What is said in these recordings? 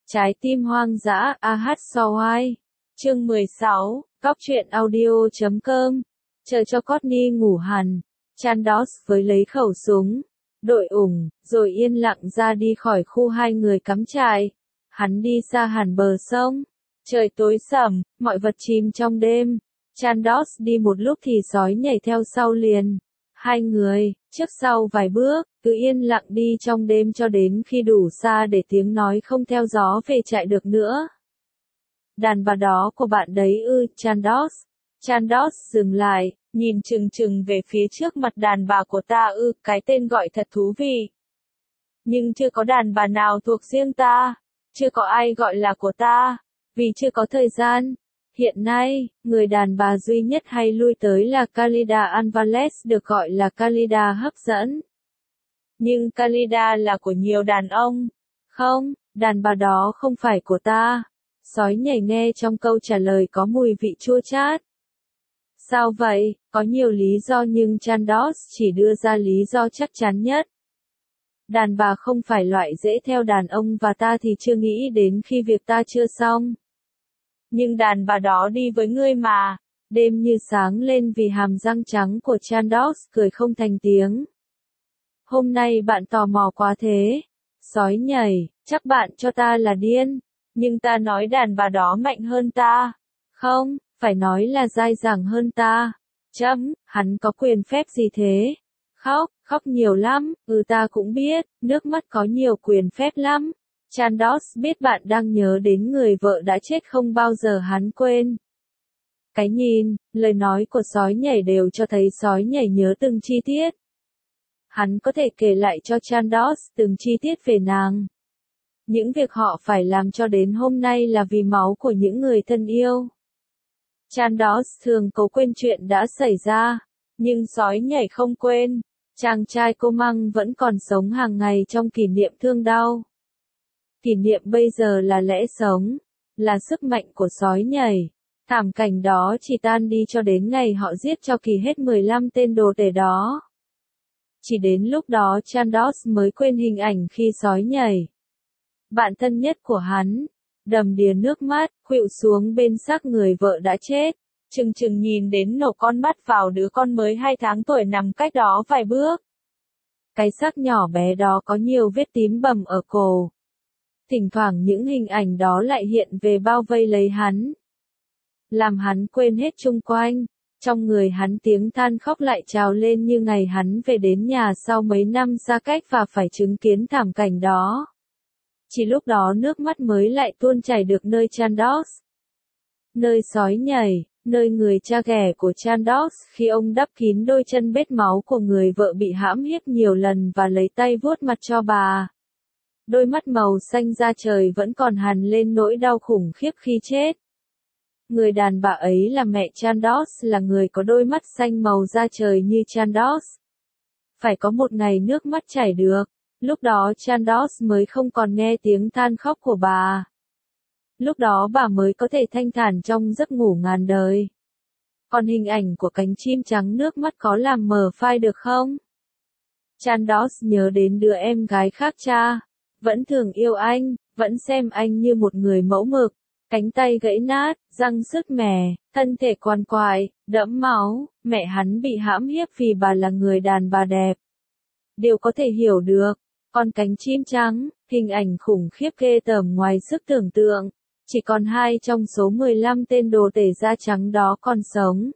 Trái tim hoang dã, AH Sawai. Chương 16, Cóc truyện audio.com. Chờ cho Courtney ngủ hẳn, Chandos với lấy khẩu súng, đội ủng, rồi yên lặng ra đi khỏi khu hai người cắm trại. Hắn đi xa hẳn bờ sông. Trời tối sầm, mọi vật chìm trong đêm. Chandos đi một lúc thì sói nhảy theo sau liền. Hai người, trước sau vài bước, cứ yên lặng đi trong đêm cho đến khi đủ xa để tiếng nói không theo gió về chạy được nữa. Đàn bà đó của bạn đấy ư, Chandos. Chandos dừng lại, nhìn chừng chừng về phía trước mặt đàn bà của ta ư, cái tên gọi thật thú vị. Nhưng chưa có đàn bà nào thuộc riêng ta, chưa có ai gọi là của ta, vì chưa có thời gian. Hiện nay, người đàn bà duy nhất hay lui tới là Khalida Alvarez, được gọi là Khalida hấp dẫn. Nhưng Khalida là của nhiều đàn ông. Không, đàn bà đó không phải của ta. Sói nhảy nghe trong câu trả lời có mùi vị chua chát. Sao vậy? Có nhiều lý do nhưng Chandos chỉ đưa ra lý do chắc chắn nhất. Đàn bà không phải loại dễ theo đàn ông và ta thì chưa nghĩ đến khi việc ta chưa xong. Nhưng đàn bà đó đi với ngươi mà. Đêm như sáng lên vì hàm răng trắng của Chandos cười không thành tiếng. Hôm nay bạn tò mò quá thế. Sói nhảy, chắc bạn cho ta là điên. Nhưng ta nói đàn bà đó mạnh hơn ta. Không, phải nói là dai dẳng hơn ta. Hắn có quyền phép gì thế? Khóc nhiều lắm, ta cũng biết, nước mắt có nhiều quyền phép lắm. Chandos biết bạn đang nhớ đến người vợ đã chết không bao giờ hắn quên. Cái nhìn, lời nói của sói nhảy đều cho thấy sói nhảy nhớ từng chi tiết. Hắn có thể kể lại cho Chandos từng chi tiết về nàng. Những việc họ phải làm cho đến hôm nay là vì máu của những người thân yêu. Chandos thường cố quên chuyện đã xảy ra, nhưng sói nhảy không quên. Chàng trai cô Măng vẫn còn sống hàng ngày trong kỷ niệm thương đau. Kỷ niệm bây giờ là lẽ sống, là sức mạnh của sói nhảy. Thảm cảnh đó chỉ tan đi cho đến ngày họ giết cho kỳ hết 15 tên đồ tể đó. Chỉ đến lúc đó Chandos mới quên hình ảnh khi sói nhảy. Bạn thân nhất của hắn, đầm đìa nước mắt, khuỵu xuống bên xác người vợ đã chết, chừng nhìn đến nổ con mắt vào đứa con mới 2 tháng tuổi nằm cách đó vài bước. Cái xác nhỏ bé đó có nhiều vết tím bầm ở cổ. Thỉnh thoảng những hình ảnh đó lại hiện về bao vây lấy hắn. Làm hắn quên hết chung quanh. Trong người hắn tiếng than khóc lại trào lên như ngày hắn về đến nhà sau mấy năm xa cách và phải chứng kiến thảm cảnh đó. Chỉ lúc đó nước mắt mới lại tuôn chảy được nơi Chandos. Nơi sói nhảy, nơi người cha ghẻ của Chandos khi ông đắp kín đôi chân bết máu của người vợ bị hãm hiếp nhiều lần và lấy tay vuốt mặt cho bà. Đôi mắt màu xanh da trời vẫn còn hằn lên nỗi đau khủng khiếp khi chết. Người đàn bà ấy là mẹ Chandos, là người có đôi mắt xanh màu da trời như Chandos. Phải có một ngày nước mắt chảy được. Lúc đó Chandos mới không còn nghe tiếng than khóc của bà. Lúc đó bà mới có thể thanh thản trong giấc ngủ ngàn đời. Còn hình ảnh của cánh chim trắng nước mắt có làm mờ phai được không? Chandos nhớ đến đứa em gái khác cha. Vẫn thường yêu anh, vẫn xem anh như một người mẫu mực. Cánh tay gãy nát, răng sứt mẻ, thân thể quằn quại, đẫm máu, mẹ hắn bị hãm hiếp vì bà là người đàn bà đẹp. Điều có thể hiểu được. Còn cánh chim trắng, hình ảnh khủng khiếp ghê tởm ngoài sức tưởng tượng. Chỉ còn 2 trong số 15 tên đồ tể da trắng đó còn sống.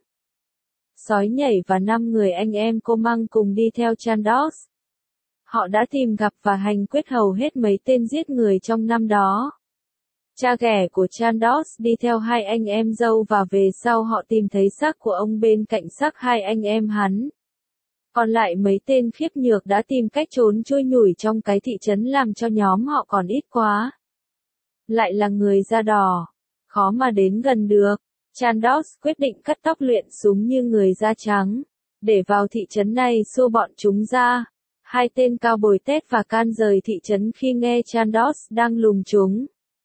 Sói nhảy và 5 người anh em cô Măng cùng đi theo Chandos. Họ đã tìm gặp và hành quyết hầu hết mấy tên giết người trong năm đó. Cha ghẻ của Chandos đi theo 2 anh em dâu và về sau họ tìm thấy xác của ông bên cạnh xác 2 anh em hắn. Còn lại mấy tên khiếp nhược đã tìm cách trốn chui nhủi trong cái thị trấn làm cho nhóm họ còn ít quá. Lại là người da đỏ, khó mà đến gần được. Chandos quyết định cắt tóc luyện súng như người da trắng, để vào thị trấn này xua bọn chúng ra. 2 tên cao bồi tét và can rời thị trấn khi nghe Chandos đang lùng chúng.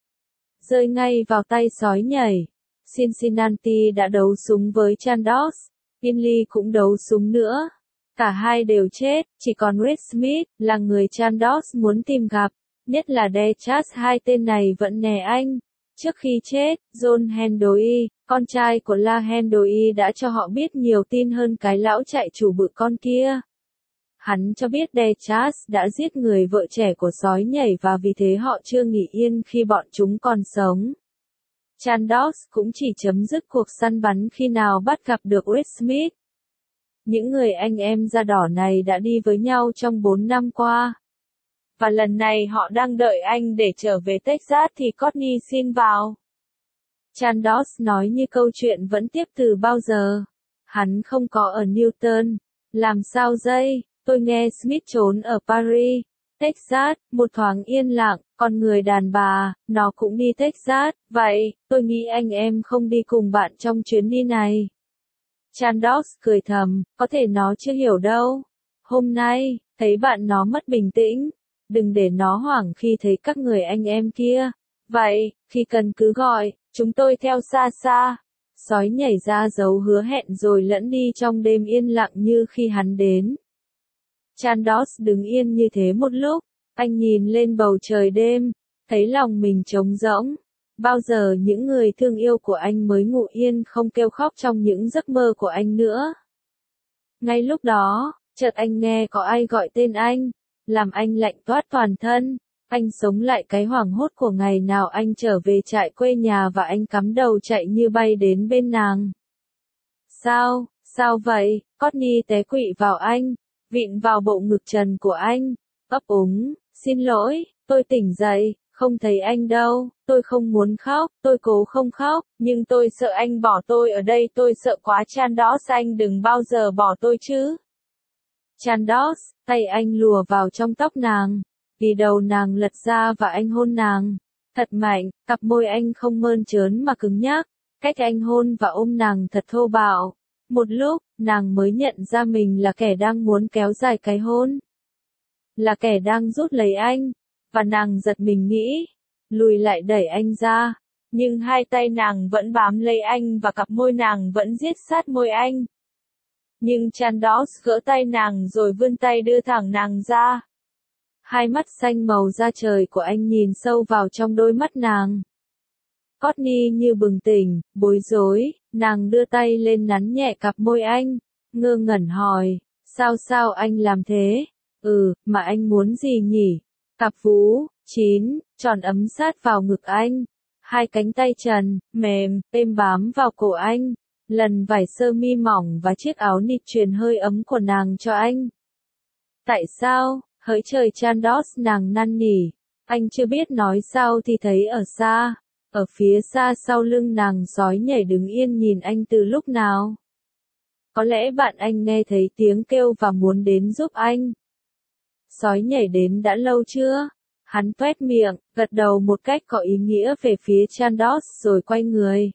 Rơi ngay vào tay sói nhảy. Cincinnati đã đấu súng với Chandos. Inley cũng đấu súng nữa. Cả hai đều chết, chỉ còn Red Smith là người Chandos muốn tìm gặp. Nhất là Dechas, hai tên này vẫn nè anh. Trước khi chết, John Hendoy, con trai của La Hendoy đã cho họ biết nhiều tin hơn cái lão chạy chủ bự con kia. Hắn cho biết Dechas đã giết người vợ trẻ của sói nhảy và vì thế họ chưa nghỉ yên khi bọn chúng còn sống. Chandos cũng chỉ chấm dứt cuộc săn bắn khi nào bắt gặp được Will Smith. Những người anh em da đỏ này đã đi với nhau trong 4 năm qua. Và lần này họ đang đợi anh để trở về Texas thì Courtney xin vào. Chandos nói như câu chuyện vẫn tiếp từ bao giờ. Hắn không có ở Newton. Làm sao dây, tôi nghe Smith trốn ở Paris, Texas, một thoáng yên lặng, còn người đàn bà, nó cũng đi Texas, vậy, tôi nghĩ anh em không đi cùng bạn trong chuyến đi này. Chandos cười thầm, có thể nó chưa hiểu đâu. Hôm nay, thấy bạn nó mất bình tĩnh. Đừng để nó hoảng khi thấy các người anh em kia. Vậy, khi cần cứ gọi, chúng tôi theo xa xa. Sói nhảy ra dấu hứa hẹn rồi lẫn đi trong đêm yên lặng như khi hắn đến. Chandos đứng yên như thế một lúc, anh nhìn lên bầu trời đêm, thấy lòng mình trống rỗng. Bao giờ những người thương yêu của anh mới ngủ yên không kêu khóc trong những giấc mơ của anh nữa. Ngay lúc đó, chợt anh nghe có ai gọi tên anh, làm anh lạnh toát toàn thân. Anh sống lại cái hoảng hốt của ngày nào anh trở về trại quê nhà và anh cắm đầu chạy như bay đến bên nàng. Sao vậy? Courtney té quỵ vào anh, vịn vào bộ ngực trần của anh, ấp úng, xin lỗi, tôi tỉnh dậy, không thấy anh đâu, tôi không muốn khóc, tôi cố không khóc, nhưng tôi sợ anh bỏ tôi ở đây, tôi sợ quá. Chandos, anh đừng bao giờ bỏ tôi chứ. Chandos, tay anh lùa vào trong tóc nàng, vì đầu nàng lật ra và anh hôn nàng. Thật mạnh, cặp môi anh không mơn trớn mà cứng nhắc, cách anh hôn và ôm nàng thật thô bạo. Một lúc, nàng mới nhận ra mình là kẻ đang muốn kéo dài cái hôn. Là kẻ đang rút lấy anh, và nàng giật mình nghĩ, lùi lại đẩy anh ra. Nhưng hai tay nàng vẫn bám lấy anh và cặp môi nàng vẫn giết sát môi anh. Nhưng Chandos gỡ tay nàng rồi vươn tay đưa thẳng nàng ra. Hai mắt xanh màu da trời của anh nhìn sâu vào trong đôi mắt nàng. Courtney như bừng tỉnh, bối rối, nàng đưa tay lên nắn nhẹ cặp môi anh, ngơ ngẩn hỏi, sao anh làm thế? Mà anh muốn gì nhỉ? Cặp vú, chín, tròn ấm sát vào ngực anh. Hai cánh tay trần, mềm, êm bám vào cổ anh. Lần vải sơ mi mỏng và chiếc áo nịt truyền hơi ấm của nàng cho anh. Tại sao? Hỡi trời Chandos, nàng năn nỉ. Anh chưa biết nói sao thì thấy ở xa. Ở phía xa sau lưng nàng sói nhảy đứng yên nhìn anh từ lúc nào. Có lẽ bạn anh nghe thấy tiếng kêu và muốn đến giúp anh. Sói nhảy đến đã lâu chưa? Hắn toét miệng, gật đầu một cách có ý nghĩa về phía Chandos rồi quay người.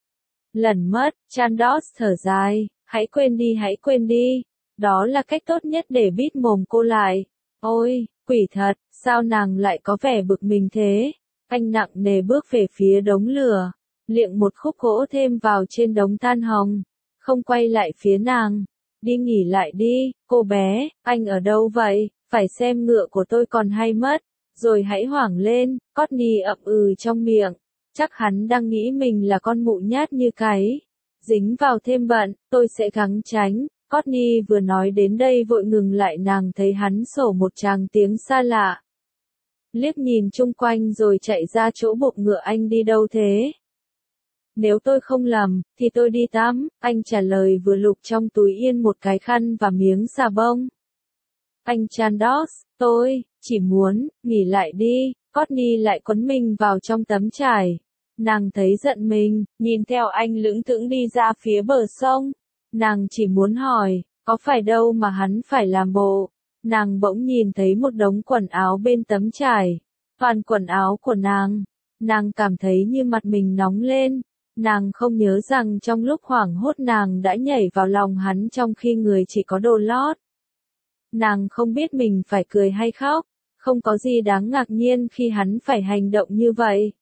Lần mất, Chandos thở dài, hãy quên đi. Đó là cách tốt nhất để bít mồm cô lại. Ôi, quỷ thật, sao nàng lại có vẻ bực mình thế? Anh nặng nề bước về phía đống lửa, liệng một khúc gỗ thêm vào trên đống than hồng, không quay lại phía nàng. Đi nghỉ lại đi, cô bé, anh ở đâu vậy? Phải xem ngựa của tôi còn hay mất, rồi hãy hoảng lên. Courtney ậm trong miệng, chắc hắn đang nghĩ mình là con mụ nhát như cái. Dính vào thêm bận, tôi sẽ gắng tránh. Courtney vừa nói đến đây vội ngừng lại, nàng thấy hắn sổ một tràng tiếng xa lạ. Liếc nhìn chung quanh rồi chạy ra chỗ buộc ngựa. Anh đi đâu thế? Nếu tôi không lầm, thì tôi đi tắm, anh trả lời vừa lục trong túi yên một cái khăn và miếng xà bông. Anh Chandos, tôi chỉ muốn nghỉ lại đi. Courtney lại quấn mình vào trong tấm trải. Nàng thấy giận mình, nhìn theo anh lững thững đi ra phía bờ sông. Nàng chỉ muốn hỏi, có phải đâu mà hắn phải làm bộ. Nàng bỗng nhìn thấy một đống quần áo bên tấm trải. Toàn quần áo của nàng. Nàng cảm thấy như mặt mình nóng lên. Nàng không nhớ rằng trong lúc hoảng hốt nàng đã nhảy vào lòng hắn trong khi người chỉ có đồ lót. Nàng không biết mình phải cười hay khóc. Không có gì đáng ngạc nhiên khi hắn phải hành động như vậy.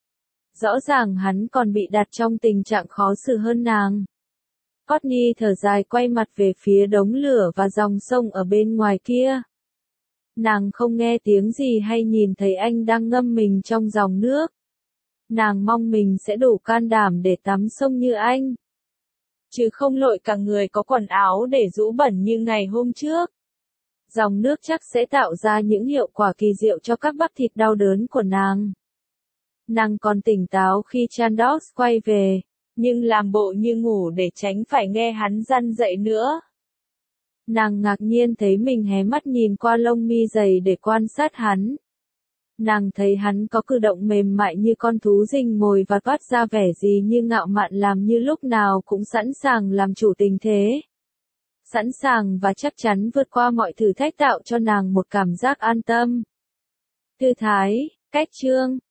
Rõ ràng hắn còn bị đặt trong tình trạng khó xử hơn nàng. Courtney thở dài quay mặt về phía đống lửa và dòng sông ở bên ngoài kia. Nàng không nghe tiếng gì hay nhìn thấy anh đang ngâm mình trong dòng nước. Nàng mong mình sẽ đủ can đảm để tắm sông như anh, chứ không lội cả người có quần áo để rũ bẩn như ngày hôm trước. Dòng nước chắc sẽ tạo ra những hiệu quả kỳ diệu cho các bắp thịt đau đớn của nàng. Nàng còn tỉnh táo khi Chandos quay về, nhưng làm bộ như ngủ để tránh phải nghe hắn răn dậy nữa. Nàng ngạc nhiên thấy mình hé mắt nhìn qua lông mi dày để quan sát hắn. Nàng thấy hắn có cử động mềm mại như con thú rình mồi và toát ra vẻ gì như ngạo mạn, làm như lúc nào cũng sẵn sàng làm chủ tình thế. Sẵn sàng và chắc chắn vượt qua mọi thử thách, tạo cho nàng một cảm giác an tâm. Thư thái, cách chương.